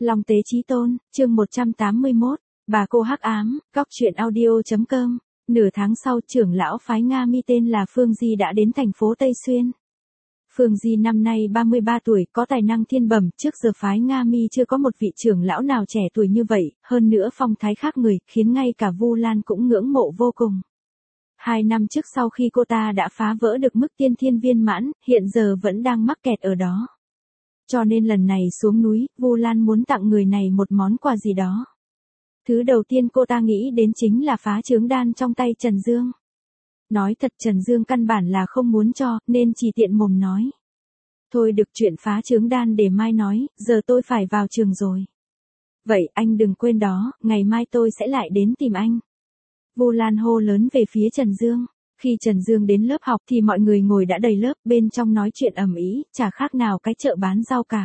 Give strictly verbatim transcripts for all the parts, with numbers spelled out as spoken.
Long Tế Chí Tôn, chương một trăm tám mươi mốt, bà cô hắc ám, góc truyện audio.com. Nửa tháng sau, trưởng lão phái Nga Mi tên là Phương Di đã đến thành phố Tây Xuyên. Phương Di năm nay ba mươi ba tuổi, có tài năng thiên bẩm, trước giờ phái Nga Mi chưa có một vị trưởng lão nào trẻ tuổi như vậy, hơn nữa phong thái khác người, khiến ngay cả Vu Lan cũng ngưỡng mộ vô cùng. Hai năm trước sau khi cô ta đã phá vỡ được mức tiên thiên viên mãn, hiện giờ vẫn đang mắc kẹt ở đó. Cho nên lần này xuống núi, Vu Lan muốn tặng người này một món quà gì đó. Thứ đầu tiên cô ta nghĩ đến chính là phá chướng đan trong tay Trần Dương. Nói thật Trần Dương căn bản là không muốn cho, nên chỉ tiện mồm nói. Thôi được, chuyện phá chướng đan để mai nói, giờ tôi phải vào trường rồi. Vậy anh đừng quên đó, ngày mai tôi sẽ lại đến tìm anh. Vu Lan hô lớn về phía Trần Dương. Khi Trần Dương đến lớp học thì mọi người ngồi đã đầy lớp, bên trong nói chuyện ầm ĩ, chả khác nào cái chợ bán rau cả.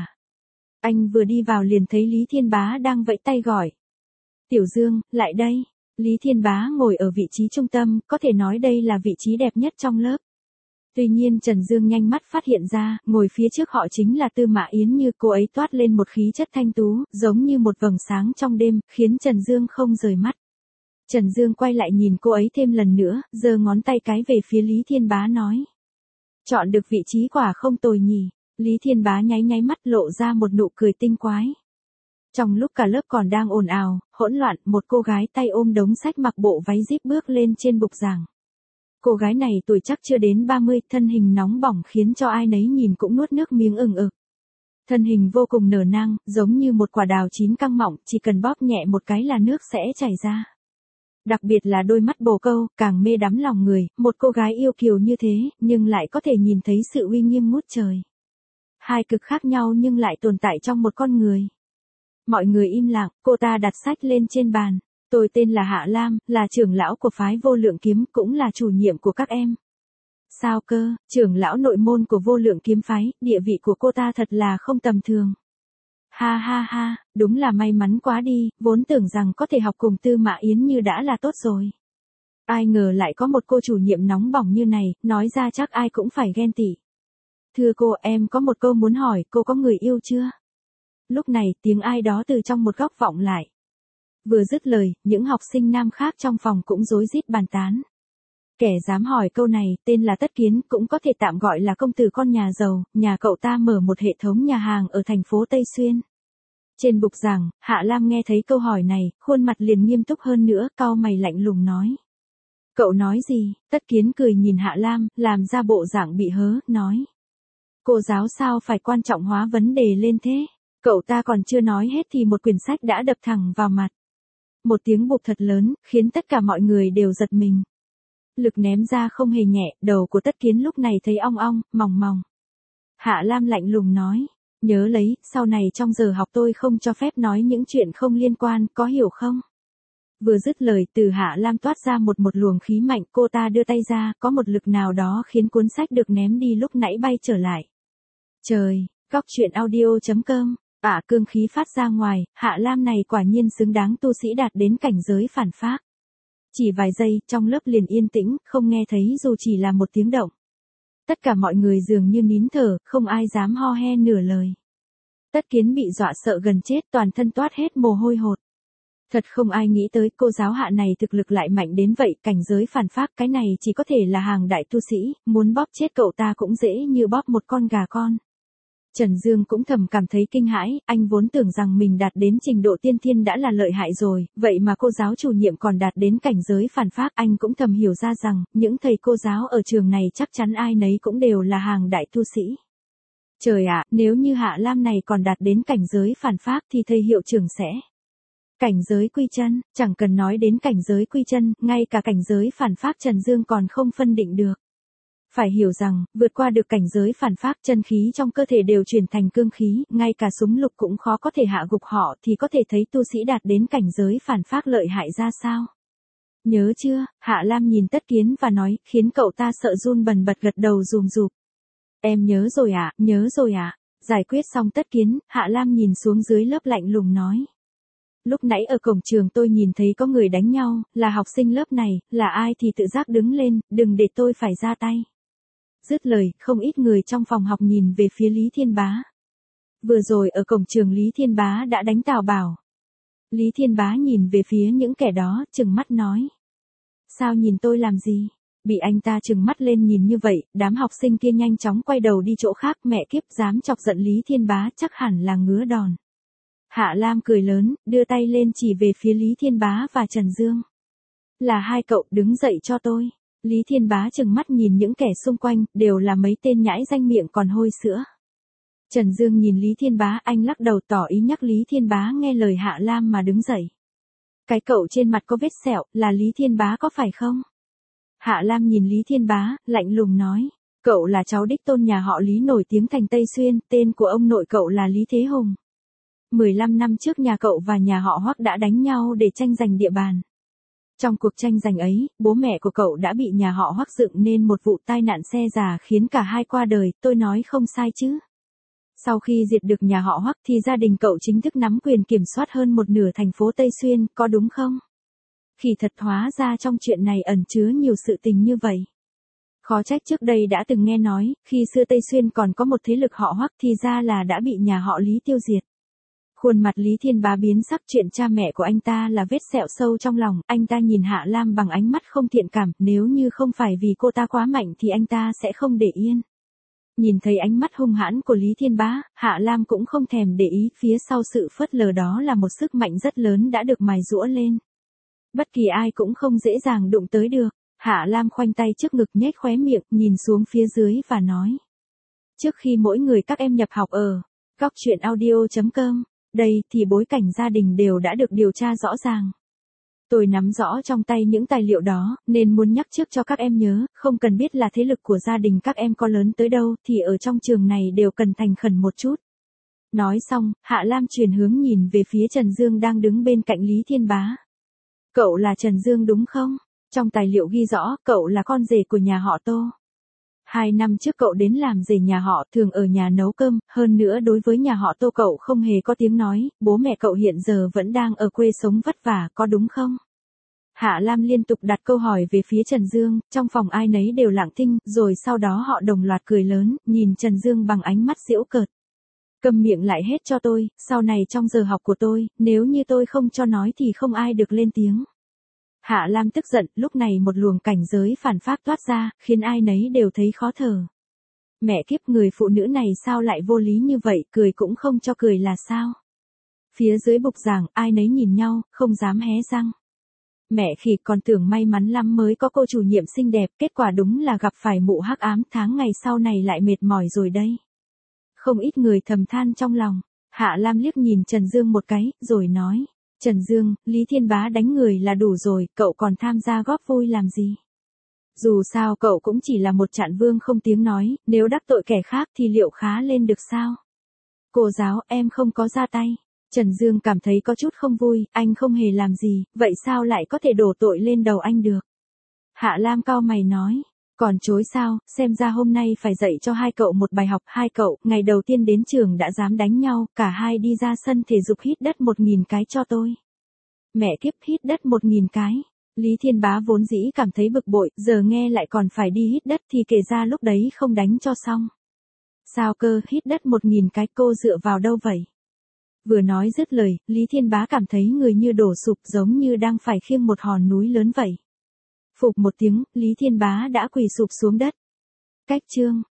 Anh vừa đi vào liền thấy Lý Thiên Bá đang vẫy tay gọi. Tiểu Dương, lại đây. Lý Thiên Bá ngồi ở vị trí trung tâm, có thể nói đây là vị trí đẹp nhất trong lớp. Tuy nhiên Trần Dương nhanh mắt phát hiện ra, ngồi phía trước họ chính là Tư Mã Yến Như, cô ấy toát lên một khí chất thanh tú, giống như một vầng sáng trong đêm, khiến Trần Dương không rời mắt. Trần Dương quay lại nhìn cô ấy thêm lần nữa, giơ ngón tay cái về phía Lý Thiên Bá nói. Chọn được vị trí quả không tồi nhỉ. Lý Thiên Bá nháy nháy mắt lộ ra một nụ cười tinh quái. Trong lúc cả lớp còn đang ồn ào, hỗn loạn, một cô gái tay ôm đống sách mặc bộ váy zip bước lên trên bục giảng. Cô gái này tuổi chắc chưa đến ba mươi, thân hình nóng bỏng khiến cho ai nấy nhìn cũng nuốt nước miếng ừng ực. Thân hình vô cùng nở nang, giống như một quả đào chín căng mọng, chỉ cần bóp nhẹ một cái là nước sẽ chảy ra. Đặc biệt là đôi mắt bồ câu, càng mê đắm lòng người, một cô gái yêu kiều như thế, nhưng lại có thể nhìn thấy sự uy nghiêm ngút trời. Hai cực khác nhau nhưng lại tồn tại trong một con người. Mọi người im lặng, cô ta đặt sách lên trên bàn. Tôi tên là Hạ Lam, là trưởng lão của phái Vô Lượng Kiếm, cũng là chủ nhiệm của các em. Sao cơ, trưởng lão nội môn của Vô Lượng Kiếm phái, địa vị của cô ta thật là không tầm thường. Ha ha ha, đúng là may mắn quá đi, vốn tưởng rằng có thể học cùng Tư Mã Yến Như đã là tốt rồi. Ai ngờ lại có một cô chủ nhiệm nóng bỏng như này, nói ra chắc ai cũng phải ghen tị. Thưa cô, em có một câu muốn hỏi, cô có người yêu chưa? Lúc này, tiếng ai đó từ trong một góc vọng lại. Vừa dứt lời, những học sinh nam khác trong phòng cũng rối rít bàn tán. Kẻ dám hỏi câu này, tên là Tất Kiến, cũng có thể tạm gọi là công tử con nhà giàu, nhà cậu ta mở một hệ thống nhà hàng ở thành phố Tây Xuyên. Trên bục giảng, Hạ Lam nghe thấy câu hỏi này, khuôn mặt liền nghiêm túc hơn nữa, cau mày lạnh lùng nói. Cậu nói gì? Tất Kiến cười nhìn Hạ Lam, làm ra bộ dạng bị hớ, nói. Cô giáo sao phải quan trọng hóa vấn đề lên thế? Cậu ta còn chưa nói hết thì một quyển sách đã đập thẳng vào mặt. Một tiếng bụp thật lớn, khiến tất cả mọi người đều giật mình. Lực ném ra không hề nhẹ, đầu của Tất Kiến lúc này thấy ong ong, mòng mòng. Hạ Lam lạnh lùng nói, nhớ lấy, sau này trong giờ học tôi không cho phép nói những chuyện không liên quan, có hiểu không? Vừa dứt lời, từ Hạ Lam toát ra một một luồng khí mạnh, cô ta đưa tay ra, có một lực nào đó khiến cuốn sách được ném đi lúc nãy bay trở lại. Trời, góc truyện audio.com. Ả cương khí phát ra ngoài, Hạ Lam này quả nhiên xứng đáng tu sĩ đạt đến cảnh giới phản phác. Chỉ vài giây, trong lớp liền yên tĩnh, không nghe thấy dù chỉ là một tiếng động. Tất cả mọi người dường như nín thở, không ai dám ho he nửa lời. Tất Kiến bị dọa sợ gần chết, toàn thân toát hết mồ hôi hột. Thật không ai nghĩ tới cô giáo Hạ này thực lực lại mạnh đến vậy, cảnh giới phản phác cái này chỉ có thể là hàng đại tu sĩ, muốn bóp chết cậu ta cũng dễ như bóp một con gà con. Trần Dương cũng thầm cảm thấy kinh hãi, anh vốn tưởng rằng mình đạt đến trình độ tiên thiên đã là lợi hại rồi, vậy mà cô giáo chủ nhiệm còn đạt đến cảnh giới phản phác, anh cũng thầm hiểu ra rằng, những thầy cô giáo ở trường này chắc chắn ai nấy cũng đều là hàng đại tu sĩ. Trời ạ, nếu như Hạ Lam này còn đạt đến cảnh giới phản phác thì thầy hiệu trưởng sẽ. Cảnh giới quy chân, chẳng cần nói đến cảnh giới quy chân, ngay cả cảnh giới phản phác Trần Dương còn không phân định được. Phải hiểu rằng, vượt qua được cảnh giới phản phác, chân khí trong cơ thể đều chuyển thành cương khí, ngay cả súng lục cũng khó có thể hạ gục họ, thì có thể thấy tu sĩ đạt đến cảnh giới phản phác lợi hại ra sao. Nhớ chưa? Hạ Lam nhìn Tất Kiến và nói, khiến cậu ta sợ run bần bật gật đầu rùm rụp. Em nhớ rồi ạ, à, nhớ rồi ạ. À. Giải quyết xong Tất Kiến, Hạ Lam nhìn xuống dưới lớp lạnh lùng nói. Lúc nãy ở cổng trường tôi nhìn thấy có người đánh nhau, là học sinh lớp này, là ai thì tự giác đứng lên, đừng để tôi phải ra tay. Dứt lời, không ít người trong phòng học nhìn về phía Lý Thiên Bá. Vừa rồi ở cổng trường Lý Thiên Bá đã đánh Tào Bảo. Lý Thiên Bá nhìn về phía những kẻ đó, trừng mắt nói. Sao nhìn tôi làm gì? Bị anh ta trừng mắt lên nhìn như vậy, đám học sinh kia nhanh chóng quay đầu đi chỗ khác, mẹ kiếp dám chọc giận Lý Thiên Bá chắc hẳn là ngứa đòn. Hạ Lam cười lớn, đưa tay lên chỉ về phía Lý Thiên Bá và Trần Dương. Là hai cậu, đứng dậy cho tôi. Lý Thiên Bá trừng mắt nhìn những kẻ xung quanh, đều là mấy tên nhãi danh miệng còn hôi sữa. Trần Dương nhìn Lý Thiên Bá, anh lắc đầu tỏ ý nhắc Lý Thiên Bá nghe lời Hạ Lam mà đứng dậy. Cái cậu trên mặt có vết sẹo, là Lý Thiên Bá có phải không? Hạ Lam nhìn Lý Thiên Bá, lạnh lùng nói. Cậu là cháu đích tôn nhà họ Lý nổi tiếng thành Tây Xuyên, tên của ông nội cậu là Lý Thế Hùng. mười lăm năm trước nhà cậu và nhà họ Hoắc đã đánh nhau để tranh giành địa bàn. Trong cuộc tranh giành ấy, bố mẹ của cậu đã bị nhà họ Hoắc dựng nên một vụ tai nạn xe già khiến cả hai qua đời, tôi nói không sai chứ. Sau khi diệt được nhà họ Hoắc thì gia đình cậu chính thức nắm quyền kiểm soát hơn một nửa thành phố Tây Xuyên, có đúng không? Khi thật hóa ra trong chuyện này ẩn chứa nhiều sự tình như vậy. Khó trách trước đây đã từng nghe nói, khi xưa Tây Xuyên còn có một thế lực họ Hoắc thì ra là đã bị nhà họ Lý tiêu diệt. Khuôn mặt Lý Thiên Bá biến sắc, chuyện cha mẹ của anh ta là vết sẹo sâu trong lòng, anh ta nhìn Hạ Lam bằng ánh mắt không thiện cảm, nếu như không phải vì cô ta quá mạnh thì anh ta sẽ không để yên. Nhìn thấy ánh mắt hung hãn của Lý Thiên Bá, Hạ Lam cũng không thèm để ý, phía sau sự phớt lờ đó là một sức mạnh rất lớn đã được mài giũa lên. Bất kỳ ai cũng không dễ dàng đụng tới được. Hạ Lam khoanh tay trước ngực nhếch khóe miệng, nhìn xuống phía dưới và nói. Trước khi mỗi người các em nhập học ở Cóc Truyện Audio chấm com, đây thì bối cảnh gia đình đều đã được điều tra rõ ràng. Tôi nắm rõ trong tay những tài liệu đó, nên muốn nhắc trước cho các em nhớ, không cần biết là thế lực của gia đình các em có lớn tới đâu, thì ở trong trường này đều cần thành khẩn một chút. Nói xong, Hạ Lam chuyển hướng nhìn về phía Trần Dương đang đứng bên cạnh Lý Thiên Bá. Cậu là Trần Dương đúng không? Trong tài liệu ghi rõ, cậu là con rể của nhà họ Tô. Hai năm trước cậu đến làm rể nhà họ, thường ở nhà nấu cơm, hơn nữa đối với nhà họ Tô cậu không hề có tiếng nói, bố mẹ cậu hiện giờ vẫn đang ở quê sống vất vả, có đúng không? Hạ Lam liên tục đặt câu hỏi về phía Trần Dương, trong phòng ai nấy đều lặng thinh, rồi sau đó họ đồng loạt cười lớn, nhìn Trần Dương bằng ánh mắt giễu cợt. Câm miệng lại hết cho tôi, sau này trong giờ học của tôi, nếu như tôi không cho nói thì không ai được lên tiếng. Hạ Lam tức giận, lúc này một luồng cảnh giới phản phác toát ra, khiến ai nấy đều thấy khó thở. Mẹ kiếp, người phụ nữ này sao lại vô lý như vậy, cười cũng không cho cười là sao? Phía dưới bục giảng, ai nấy nhìn nhau, không dám hé răng. Mẹ khỉ, còn tưởng may mắn lắm mới có cô chủ nhiệm xinh đẹp, kết quả đúng là gặp phải mụ hắc ám, tháng ngày sau này lại mệt mỏi rồi đây. Không ít người thầm than trong lòng. Hạ Lam liếc nhìn Trần Dương một cái, rồi nói. Trần Dương, Lý Thiên Bá đánh người là đủ rồi, cậu còn tham gia góp vui làm gì? Dù sao cậu cũng chỉ là một trạng vương không tiếng nói, nếu đắc tội kẻ khác thì liệu khá lên được sao? Cô giáo, em không có ra tay. Trần Dương cảm thấy có chút không vui, anh không hề làm gì, vậy sao lại có thể đổ tội lên đầu anh được? Hạ Lam cau mày nói. Còn chối sao, xem ra hôm nay phải dạy cho hai cậu một bài học. Hai cậu, ngày đầu tiên đến trường đã dám đánh nhau, cả hai đi ra sân thể dục hít đất một nghìn cái cho tôi. Mẹ kiếp, hít đất một nghìn cái. Lý Thiên Bá vốn dĩ cảm thấy bực bội, giờ nghe lại còn phải đi hít đất thì kể ra lúc đấy không đánh cho xong. Sao cơ, hít đất một nghìn cái, cô dựa vào đâu vậy? Vừa nói dứt lời, Lý Thiên Bá cảm thấy người như đổ sụp, giống như đang phải khiêng một hòn núi lớn vậy. Phụp một tiếng, Lý Thiên Bá đã quỳ sụp xuống đất. Cách chương